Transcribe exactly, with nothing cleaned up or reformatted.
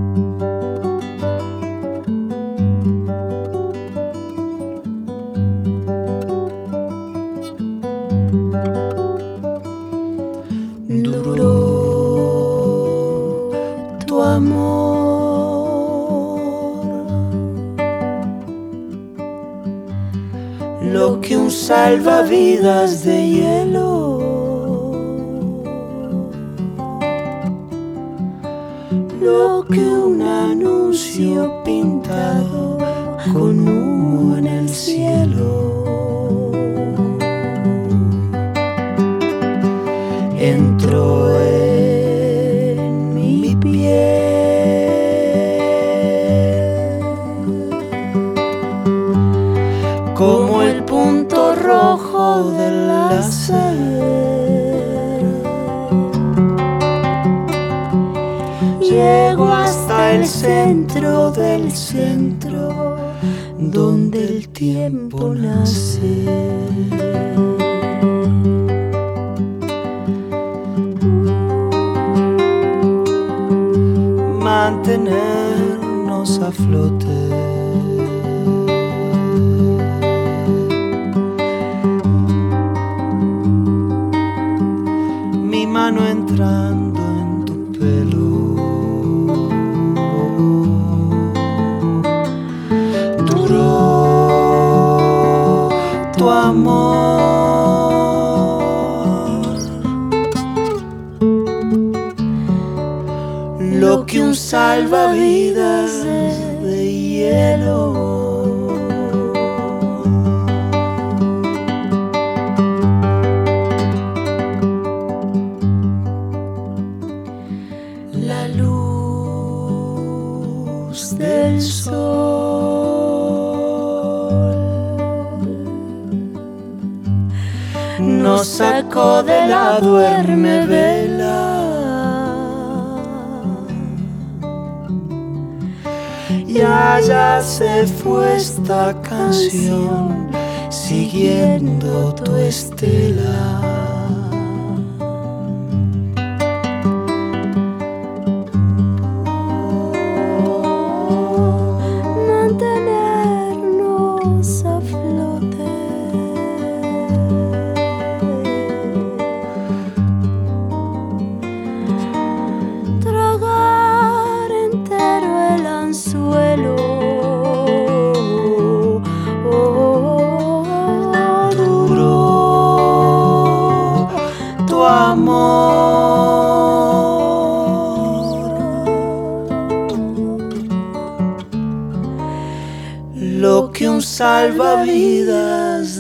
Duró tu amor, lo que un salvavidas de hielo, lo que un anuncio pintado con humo en el cielo. Entró en mi piel como el punto rojo del láser. Llego hasta el centro del centro donde el tiempo nace. Mantenernos a flote, mi mano entrando en tu pelo, duró tu amor. Lo que un salvavidas de hielo. La luz del sol nos sacó de la duerme vela. Y allá se fue esta canción siguiendo tu estela. Mantenernos a flote, tragar entero el anzuelo. Oh, duró tu amor, lo que un salvavidas